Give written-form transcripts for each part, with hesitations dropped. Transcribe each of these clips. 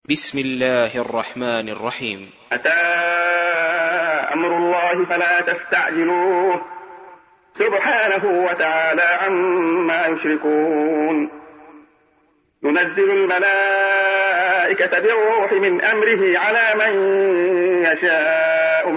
بسم الله الرحمن الرحيم. أتى أمر الله فلا تستعجلوه سبحانه وتعالى عما يشركون. ينزل الملائكة بالروح من أمره على من يشاء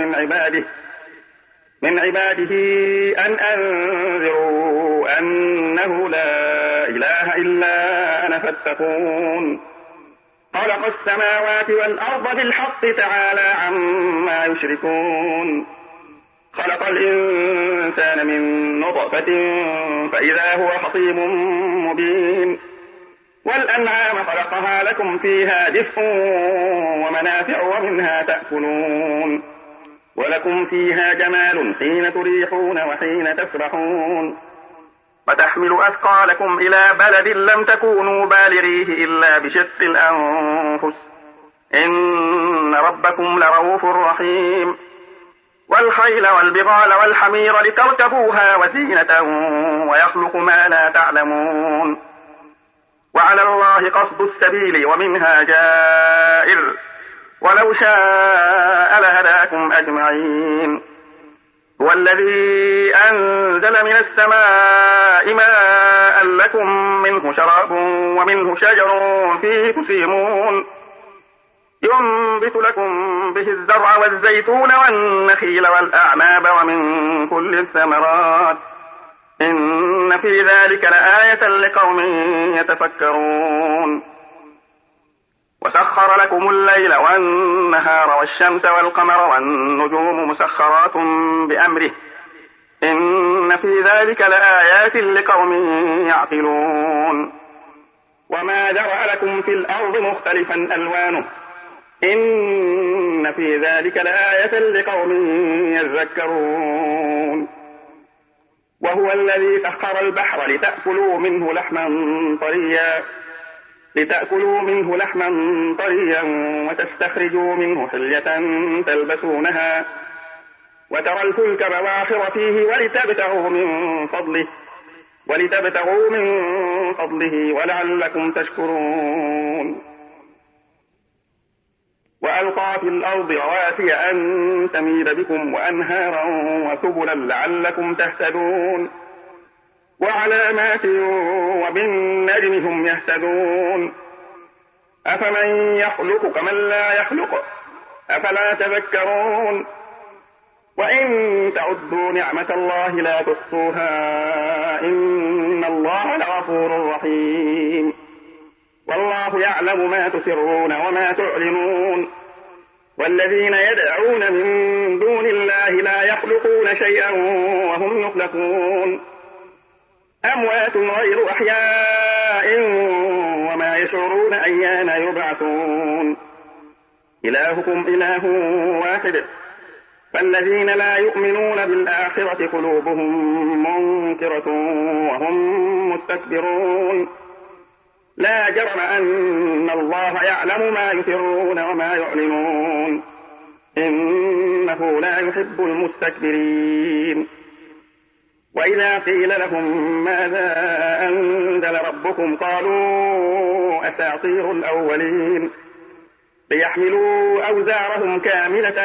من عباده أن أنذروا أنه لا إله إلا أنا فاتقون. خلق السماوات والأرض بالحق تعالى عما يشركون. خلق الإنسان من نطفة فإذا هو خصيم مبين. والأنعام خلقها لكم فيها دفء ومنافع ومنها تأكلون. ولكم فيها جمال حين تريحون وحين تسرحون. وتحمل أثقالكم إلى بلد لم تكونوا بالغيه إلا بشق الأنفس إن ربكم لرؤوف رحيم. والخيل والبغال والحمير لتركبوها وزينة ويخلق ما لا تعلمون. وعلى الله قصد السبيل ومنها جائر ولو شاء لهداكم أجمعين. هو الذي أنزل من السماء ماء لكم منه شراب ومنه شجر فيه تسيمون. ينبت لكم به الزرع والزيتون والنخيل والأعناب ومن كل الثمرات إن في ذلك لآية لقوم يتفكرون. وسخر لكم الليل والنهار والشمس والقمر والنجوم مسخرات بأمره إن في ذلك لآيات لقوم يعقلون. وما ذرأ لكم في الأرض مختلفا ألوانه إن في ذلك لآية لقوم يذكرون. وهو الذي سخر البحر لتأكلوا منه لحما طريا وتستخرجوا منه حلية تلبسونها وترى الفلك مواخر فيه ولتبتغوا من فضله ولعلكم تشكرون. وألقى في الأرض رواسي أن تميد بكم وأنهارا وسبلا لعلكم تهتدون. وعلامات وبالنجم هم يهتدون. أفمن يخلق كمن لا يخلق أفلا تذكرون. وإن تعدوا نعمة الله لا تحصوها إن الله لغفور رحيم. والله يعلم ما تسرون وما تعلنون. والذين يدعون من دون الله لا يخلقون شيئا وهم يخلقون. أموات غير أحياء وما يشعرون أيان يبعثون. إلهكم إله واحد فالذين لا يؤمنون بالآخرة قلوبهم منكرة وهم مستكبرون. لا جرم أن الله يعلم ما يسرون وما يعلنون إنه لا يحب المستكبرين. وإذا قيل لهم ماذا أنزل ربكم قالوا أساطير الأولين ليحملوا أوزارهم كاملة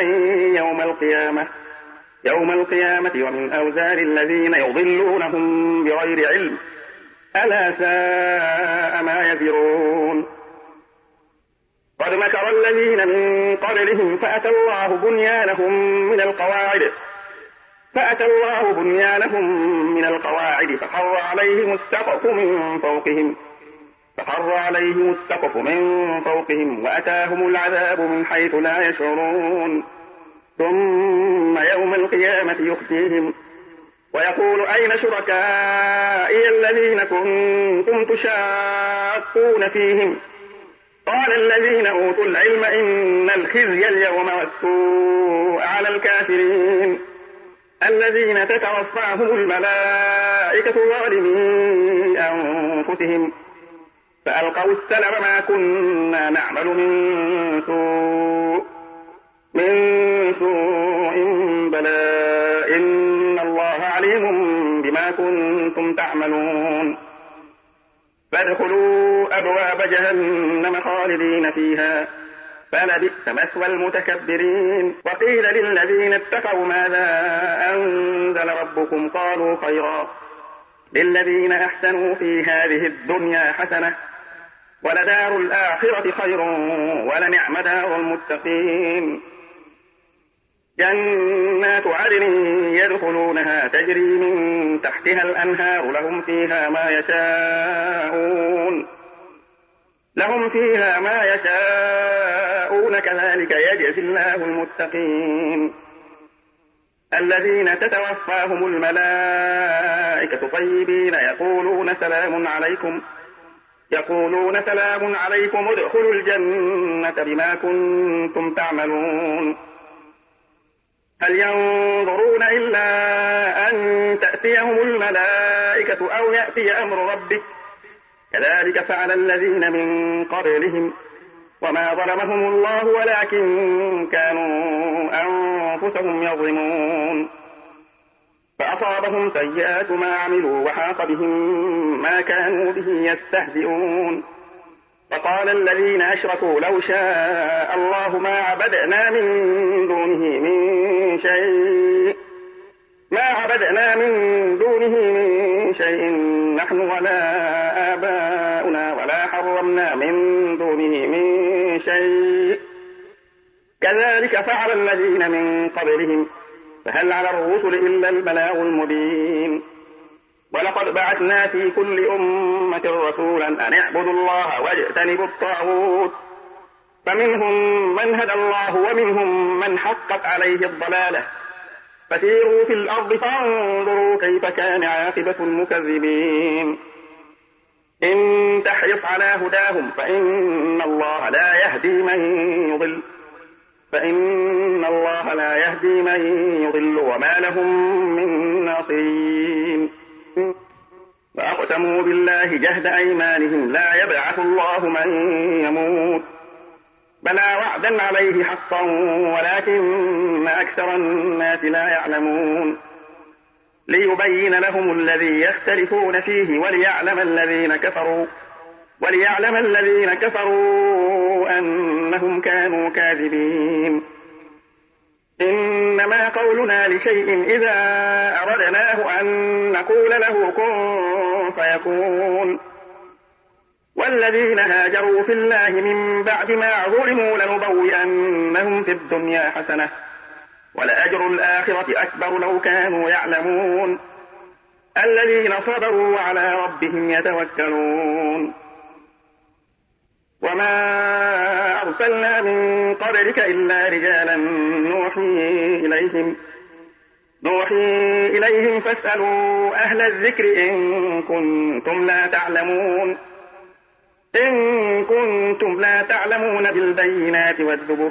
يوم القيامة ومن أوزار الذين يضلونهم بغير علم ألا ساء ما يزرون. قد مكر الذين من قبلهم فأتى الله بنيانهم من القواعد فخر عليهم السقف من فوقهم وأتاهم العذاب من حيث لا يشعرون. ثم يوم القيامة يخزيهم ويقول أين شركائي الذين كنتم تشاقون فيهم قال الذين أوتوا العلم إن الخزي اليوم والسوء على الكافرين الذين تتوفاهم الملائكة ظالمي أنفسهم فألقوا السلم ما كنا نعمل من سوء بلى إن الله عليم بما كنتم تعملون. فادخلوا أبواب جهنم خالدين فيها فلبئس مثوى المتكبرين. وقيل للذين اتقوا ماذا أنزل ربكم قالوا خيرا للذين أحسنوا في هذه الدنيا حسنة ولدار الآخرة خير ولنعم دار المتقين. جنات عدن يدخلونها تجري من تحتها الأنهار لهم فيها ما يشاءون كذلك يجزي الله المتقين. الذين تتوفاهم الملائكة طيبين يقولون سلام عليكم ادخلوا الجنة بما كنتم تعملون. هل ينظرون إلا أن تأتيهم الملائكة أو يأتي أمر ربك كذلك فعل الذين من قبلهم وما ظلمهم الله ولكن كانوا أنفسهم يظلمون. فأصابهم سيئات ما عملوا وحاق بهم ما كانوا به يستهزئون. فقال الذين أشركوا لو شاء الله ما عبدنا من دونه من شيء نحن ولا آباؤنا ولا حرمنا من دونه من شيء كذلك فعل الذين من قبلهم فهل على الرسل إلا البلاغ المبين. ولقد بعثنا في كل أمة رسولا أن اعبدوا الله واجتنبوا الطاغوت فمنهم من هدى الله ومنهم من حقت عليه الضلالة فسيروا في الأرض فانظروا كيف كان عاقبة المكذبين. إن تحرص على هداهم فإن الله لا يهدي من يضل وما لهم من ناصرين. وأقسموا بالله جهد أيمانهم لا يبعث الله من يموت بلى وعدا عليه حقا ولكن أكثر الناس لا يعلمون. ليبين لهم الذي يختلفون فيه وليعلم الذين كفروا أنهم كانوا كاذبين. إنما قولنا لشيء إذا أردناه أن نقول له كن فيكون. والذين هاجروا في الله من بعد ما ظلموا لنبوئنهم في الدنيا حسنة ولأجر الآخرة أكبر لو كانوا يعلمون. الذين صبروا وعلى ربهم يتوكلون. وما أرسلنا من قبلك إلا رجالا نوحي إليهم فاسألوا أهل الذكر إن كنتم لا تعلمون بالبينات والزبر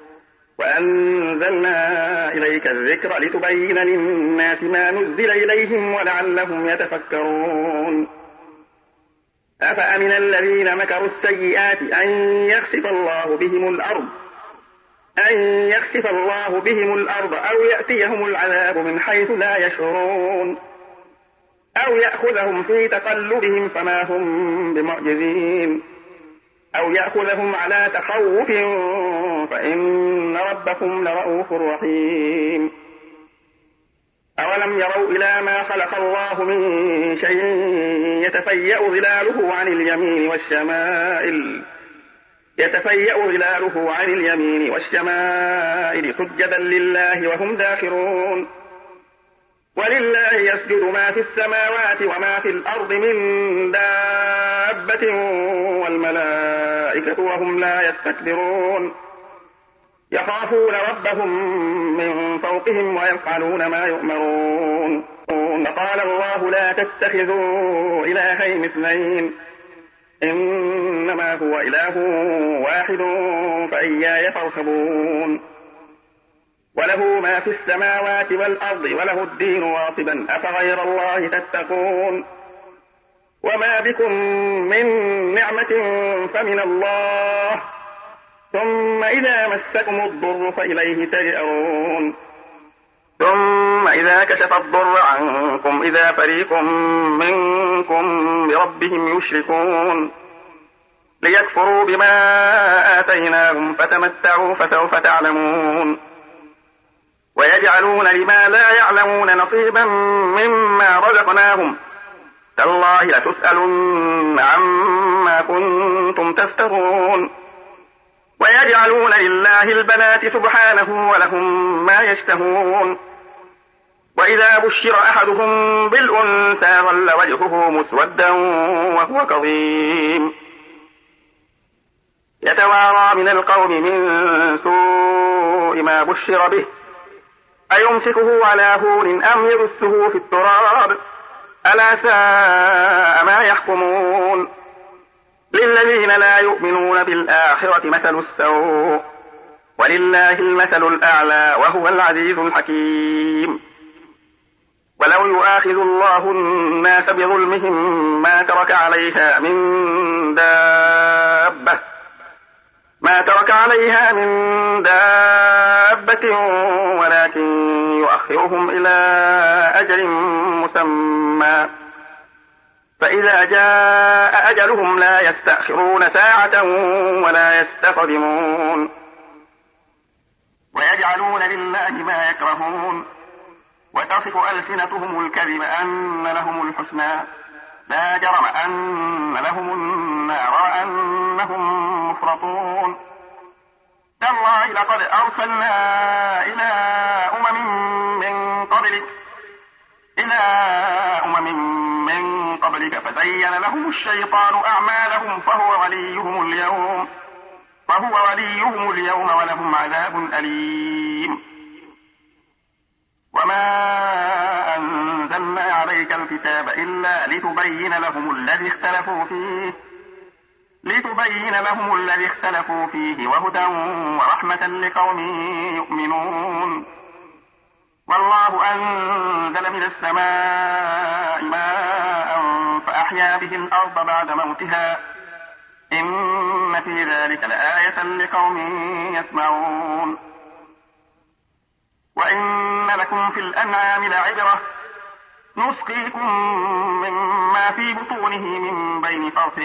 وأنزلنا إليك الذكر لتبين للناس ما نزل إليهم ولعلهم يتفكرون. أفأمن الذين مكروا السيئات أن يخسف الله بهم الأرض أو يأتيهم العذاب من حيث لا يشعرون أو يأخذهم في تقلبهم فما هم بمعجزين أو يأخذهم على تخوف فإن ربكم لرؤوف رحيم. أولم يروا إلى ما خلق الله من شيء يتفيأ ظلاله عن اليمين والشمائل سجدا لله وهم داخرون. ولله يسجد ما في السماوات وما في الأرض من دابة والملائكة وهم لا يستكبرون. يخافون ربهم من فوقهم ويفعلون ما يؤمرون. فقال الله لا تتخذوا إلهين اثنين إنما هو إله واحد فإياي فارهبون. وله ما في السماوات والأرض وله الدين واصبا أفغير الله تتقون. وما بكم من نعمة فمن الله ثم إذا مسكم الضر فإليه تجأرون. ثم إذا كشف الضر عنكم إذا فريق منكم بربهم يشركون. ليكفروا بما آتيناهم فتمتعوا فسوف تعلمون ويجعلون لما لا يعلمون نصيبا مما رزقناهم تالله لتسألن عما كنتم تفترون ويجعلون لله البنات سبحانه ولهم ما يشتهون وإذا بشر أحدهم بالأنثى ظل وجهه مسودا وهو كظيم يتوارى من القوم من سوء ما بشر به أيمسكه على هون أم يدسه في التراب ألا ساء ما يحكمون للذين لا يؤمنون بالآخرة مثل السوء ولله المثل الأعلى وهو العزيز الحكيم ولو يؤاخذ الله الناس بظلمهم ما ترك عليها من دابة ولكن يؤخرهم إلى أجل مسمى فإذا جاء أجلهم لا يستأخرون ساعة ولا يستقدمون ويجعلون لله ما يكرهون وتصف ألسنتهم الكذب أن لهم الحسنى لا جرم أن لهم النار وأنهم مفرطون تالله لقد أرسلنا إلى أمم من قبلك فزين لهم الشيطان أعمالهم فهو وليهم اليوم ولهم عذاب أليم وما أنزلنا عليك الكتاب إلا لتبين لهم الذي اختلفوا فيه وهدى ورحمة لقوم يؤمنون والله أنزل من السماء ماء فأحيا به الأرض بعد موتها إن في ذلك لآية لقوم يسمعون وإن لكم في الأنعام لعبرة نسقيكم مما في بطونه من بين فرث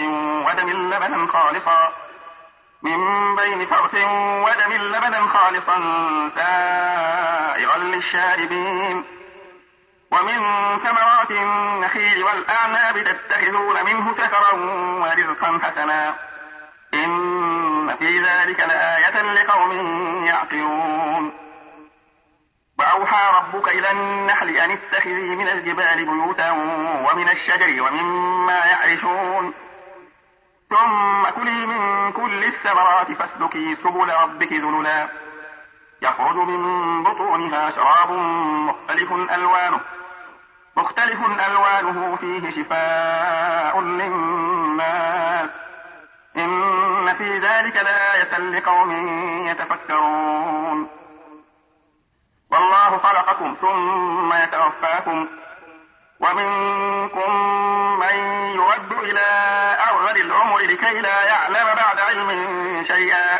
ودم لبنا خالصا سائغا للشاربين ومن ثمرات النخيل والأعناب تتخذون منه سكرا ورزقا حسنا إن في ذلك لآية لقوم يعقلون وأوحى ربك إلى النحل أن اتخذي من الجبال بيوتا ومن الشجر ومما يعرشون ثم كلي من كل الثمرات فاسلكي سبل ربك ذللا يخرج من بطونها شراب مختلف ألوانه فيه شفاء للناس إن في ذلك لآية لقوم يتفكرون والله خلقكم ثم يتوفاكم ومنكم من يرد إلى أرذل العمر لكي لا يعلم بعد علم شيئا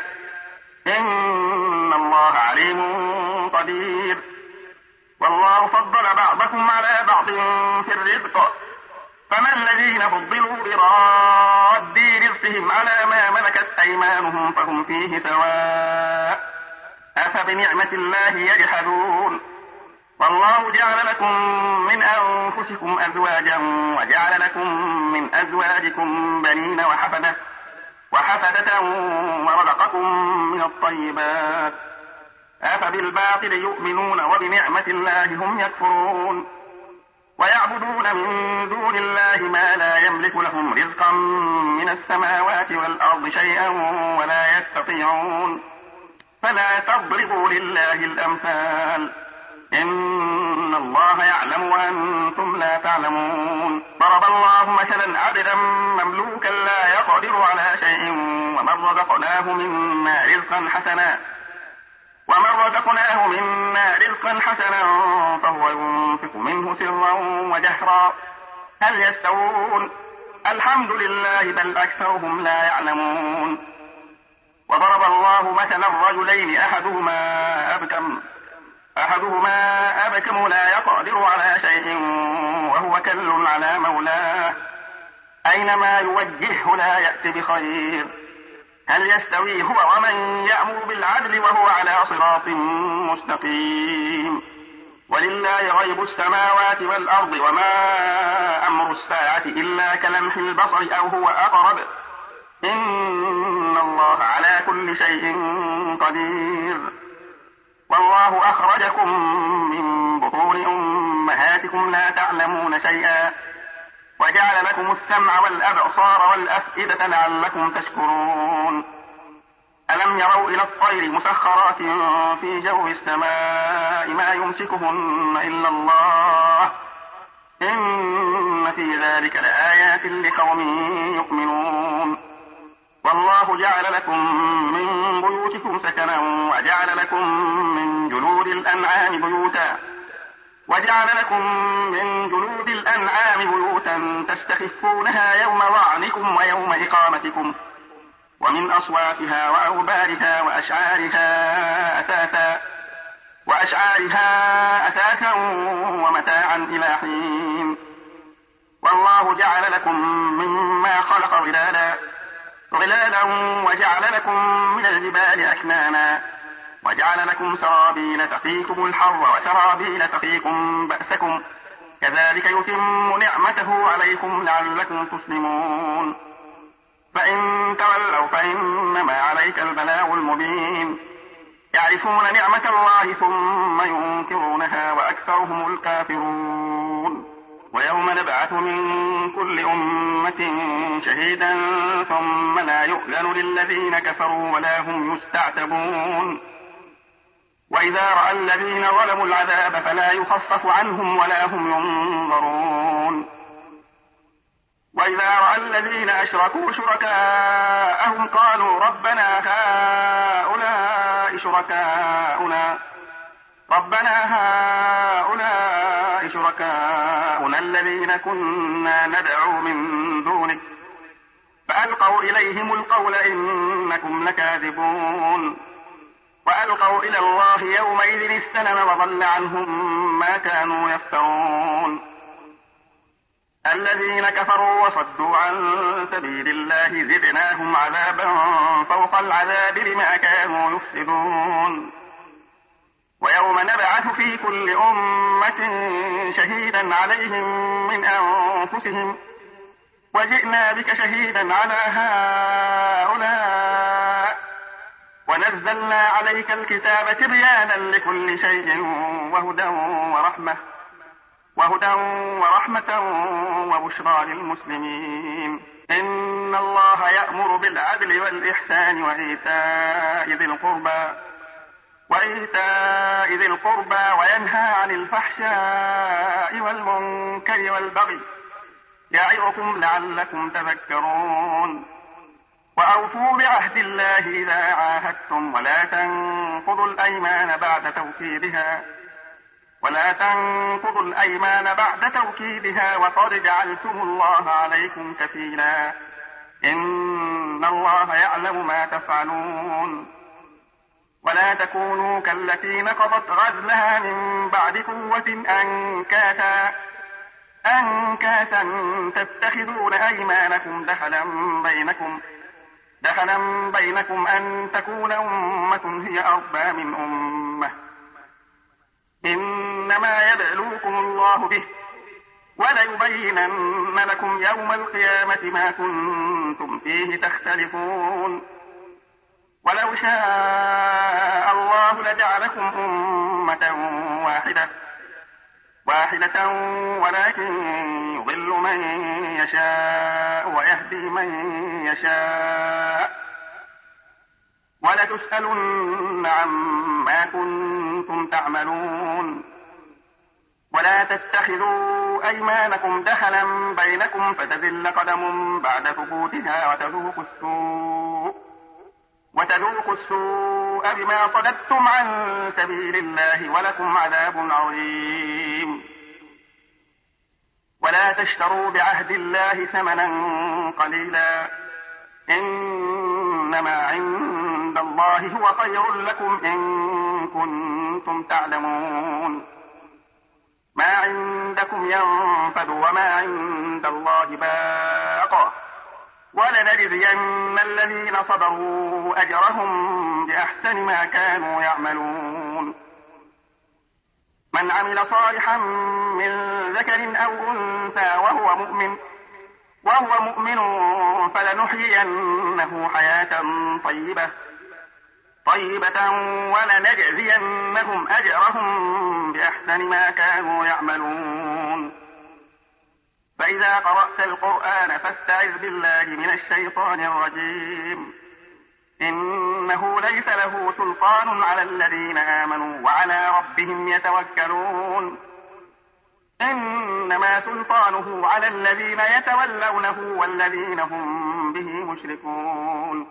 إن الله عليم قدير والله فضل بعضكم على بعض في الرزق فما الذين فضلوا براد رزقهم على ما ملكت أيمانهم فهم فيه سواء أفبنعمة الله يجحدون والله جعل لكم من أنفسكم أزواجا وجعل لكم من أزواجكم بنين وحفدة ورزقكم من الطيبات أفبالباطل يؤمنون وبنعمة الله هم يكفرون ويعبدون من دون الله ما لا يملك لهم رزقا من السماوات والأرض شيئا ولا يستطيعون فلا تضربوا لله الأمثال إن الله يعلم وأنتم لا تعلمون ضرب الله مثلا عبدا مملوكا لا يقدر على شيء ومن رزقناه منا رزقا حسنا فهو ينفق منه سرا وجهرا هل يستوون الحمد لله بل أكثرهم لا يعلمون وضرب الله مثلا رجلين أحدهما أبكم لا يقدر على شيء وهو كل على مولاه أينما يوجهه لا يأت بخير. هل يستوي هو ومن يأمر بالعدل وهو على صراط مستقيم. ولله غيب السماوات والأرض وما أمر الساعة إلا كلمح البصر أو هو أقرب إن الله على كل شيء قدير. والله أخرجكم من بطون أمهاتكم لا تعلمون شيئا وجعل لكم السمع والأبصار والأفئدة لعلكم تشكرون. ألم يروا إلى الطير مسخرات في جو السماء ما يمسكهن إلا الله إن في ذلك لآيات لقوم يؤمنون. والله جعل لكم من بيوتكم سكنا وجعل لكم من جلود الأنعام بيوتا تستخفونها يوم ظعنكم ويوم إقامتكم ومن أصوافها وأوبارها وأشعارها أثاثا ومتاعا إلى حين. والله جعل لكم مما خلق ظلالا وجعل لكم من الجبال أكنانا وجعل لكم سرابيل تقيكم الحر وسرابيل تقيكم بأسكم كذلك يتم نعمته عليكم لعلكم تسلمون. فإن تولوا فإنما عليك البلاغ المبين. يعرفون نعمة الله ثم ينكرونها وأكثرهم الكافرون. ويوم نبعث من كل أمة شهيدا ثم لا يؤذن للذين كفروا ولا هم يستعتبون. وإذا رأى الذين ظلموا العذاب فلا يخفف عنهم ولا هم ينظرون. وإذا رأى الذين أشركوا شركاءهم قالوا ربنا هؤلاء شركاؤنا الذين كنا ندعو من دونك فألقوا إليهم القول إنكم لكاذبون. وألقوا إلى الله يومئذ السلم وضل عنهم ما كانوا يفترون. الذين كفروا وصدوا عن سبيل الله زدناهم عذابا فوق العذاب بما كانوا يفسدون. ويوم نبعث في كل أمة شهيدا عليهم من أنفسهم وجئنا بك شهيدا على هؤلاء ونزلنا عليك الكتاب تبيانا لكل شيء وهدى ورحمة وبشرى للمسلمين. إن الله يأمر بالعدل والإحسان وإيتاء ذي القربى وينهى عن الفحشاء والمنكر والبغي يعظكم لعلكم تذكرون. وأوفوا بعهد الله إذا عاهدتم ولا تنقضوا الأيمان بعد توكيدها وقد جعلتم الله عليكم كفيلا إن الله يعلم ما تفعلون. ولا تكونوا كالتي نقضت غزلها من بعد قوة أنكاثا تتخذون أيمانكم دخلا بينكم أن تكون أمة هي أربى من أمة إنما يبلوكم الله به وليبينن لكم يوم القيامة ما كنتم فيه تختلفون. ولو شاء الله لجعلكم أمة واحدة ولكن يضل من يشاء ويهدي من يشاء ولتسألن عما كنتم تعملون. ولا تتخذوا أيمانكم دخلا بينكم فتزل قدم بعد ثبوتها وتذوقوا السوء بما صددتم عن سبيل الله ولكم عذاب عظيم. ولا تشتروا بعهد الله ثمنا قليلا إنما عند الله هو خير لكم إن كنتم تعلمون. ما عندكم ينفد وما عند الله باق ولنجزين الذين صبروا أجرهم بأحسن ما كانوا يعملون من عمل صالحا من ذكر أو أنثى وهو مؤمن فلنحيينه حياة طيبة ولنجزينهم أجرهم بأحسن ما كانوا يعملون فإذا قرأت القرآن فاستعذ بالله من الشيطان الرجيم إنه ليس له سلطان على الذين آمنوا وعلى ربهم يتوكلون إنما سلطانه على الذين يتولونه والذين هم به مشركون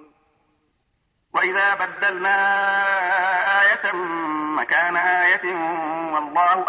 وإذا بدلنا آية مكان آية والله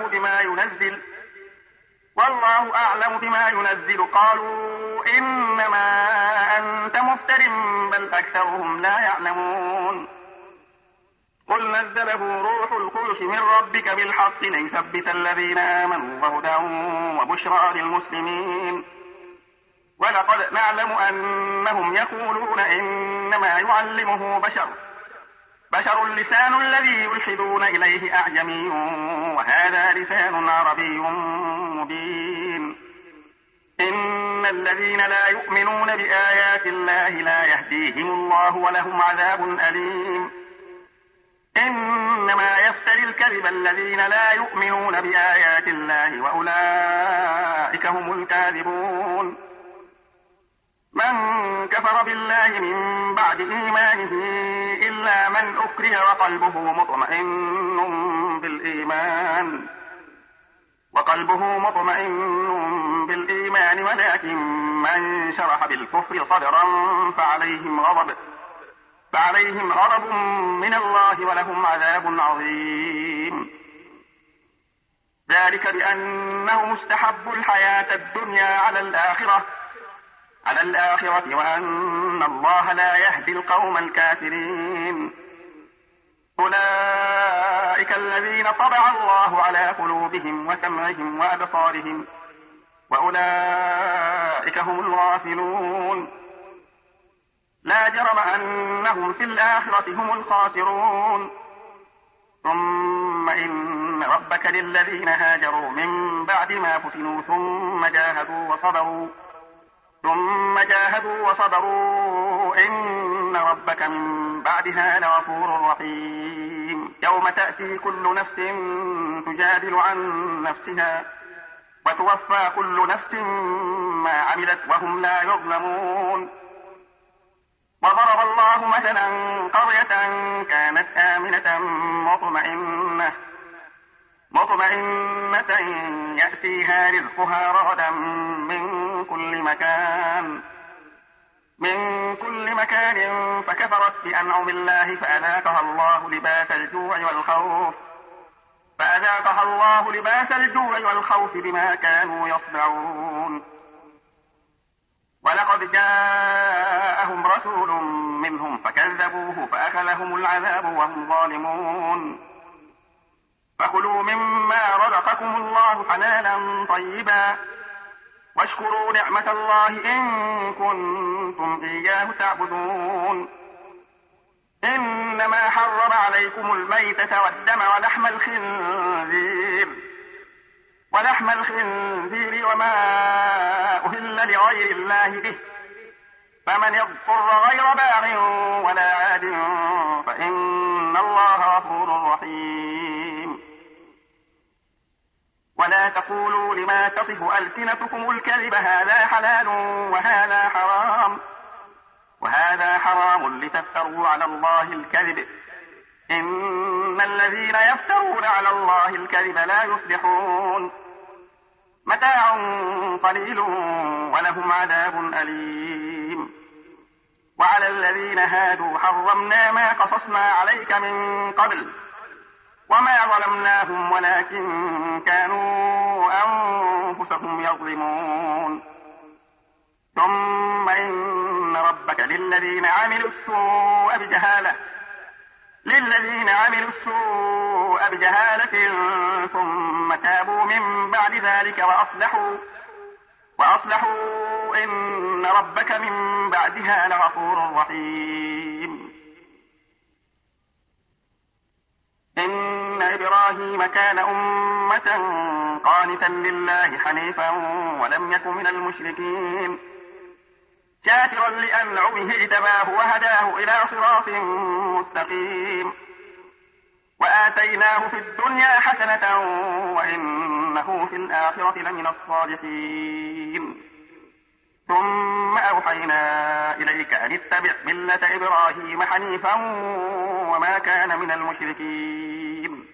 أعلم بما ينزل قالوا إنما أنت مفتر بل أكثرهم لا يعلمون قل نزله روح القدس من ربك بالحق ليثبت الذين آمنوا وهدى وبشرى للمسلمين ولقد نعلم أنهم يقولون إنما يعلمه بشر لسان الذي يلحدون إليه أعجمي وهذا لسان عربي مبين إن الذين لا يؤمنون بآيات الله لا يهديهم الله ولهم عذاب أليم إنما يفتري الكذب الذين لا يؤمنون بآيات الله وأولئك هم الكاذبون من كفر بالله من بعد إيمانه إلا من أكره وقلبه مطمئن بالإيمان ولكن من شرح بالكفر صدرا فعليهم غضب من الله ولهم عذاب عظيم ذلك بأنهم استحبوا الحياة الدنيا على الآخرة وأن الله لا يهدي القوم الكافرين أولئك الذين طبع الله على قلوبهم وسمعهم وأبصارهم وأولئك هم الغافلون لا جرم أنهم في الآخرة هم الخاسرون ثم إن ربك للذين هاجروا من بعد ما فتنوا ثم جاهدوا وصبروا إن ربك من بعدها لغفور رحيم يوم تأتي كل نفس تجادل عن نفسها وتوفى كل نفس ما عملت وهم لا يظلمون وضرب الله مثلا قرية كانت آمنة مطمئنة يأتيها رزقها رغدا من كل مكان فكفرت بأنعم الله فأذاقها الله لباس الجوع والخوف بما كانوا يصنعون ولقد جاءهم رسول منهم فكذبوه فأخذهم العذاب وهم ظالمون فكلوا مما رزقكم الله حلالا طيبا واشكروا نعمة الله إن كنتم إياه تعبدون إنما حرم عليكم الميتة والدم ولحم الخنزير وما أهل لغير الله به فمن اضطر غير باغ ولا عاد فإن الله غفور رحيم ولا تقولوا لما تصف ألسنتكم الكذب هذا حلال وهذا حرام لتفتروا على الله الكذب إن الذين يفترون على الله الكذب لا يفلحون متاع قليل ولهم عذاب أليم وعلى الذين هادوا حرمنا ما قصصنا عليك من قبل وما ظلمناهم ولكن كانوا أنفسهم يظلمون ثم إن ربك للذين عملوا السوء السوء بجهالة ثم تابوا من بعد ذلك وأصلحوا إن ربك من بعدها لغفور رحيم. إن إبراهيم كان أمة قانتا لله حنيفا ولم يك من المشركين شاكرا لأنعمه اجتباه وهداه إلى صراط مستقيم وآتيناه في الدنيا حسنة وإنه في الآخرة لمن الصالحين. ثم أوحينا إليك أن اتبع ملة إبراهيم حنيفا وما كان من المشركين.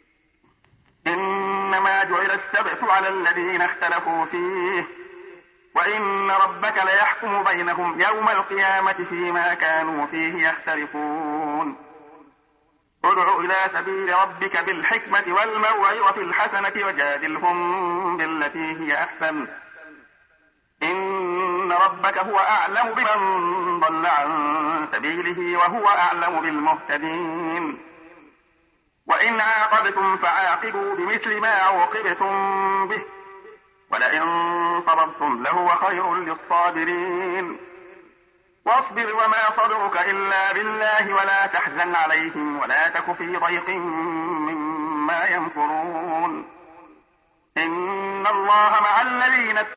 إنما جعل السبت على الذين اختلفوا فيه وإن ربك ليحكم بينهم يوم القيامة فيما كانوا فيه يختلفون. ادع إلى سبيل ربك بالحكمة والموعظة الحسنة وجادلهم بالتي هي أحسن إن ربك هو أعلم بمن ضل عن سبيله وهو أعلم بالمهتدين. وإن عاقبتم فعاقبوا بمثل ما عوقبتم به ولئن صبرتم لهو خير للصابرين. واصبر وما صبرك إلا بالله ولا تحزن عليهم ولا تك في ضيق مما يمكرون. إن الله مع الذين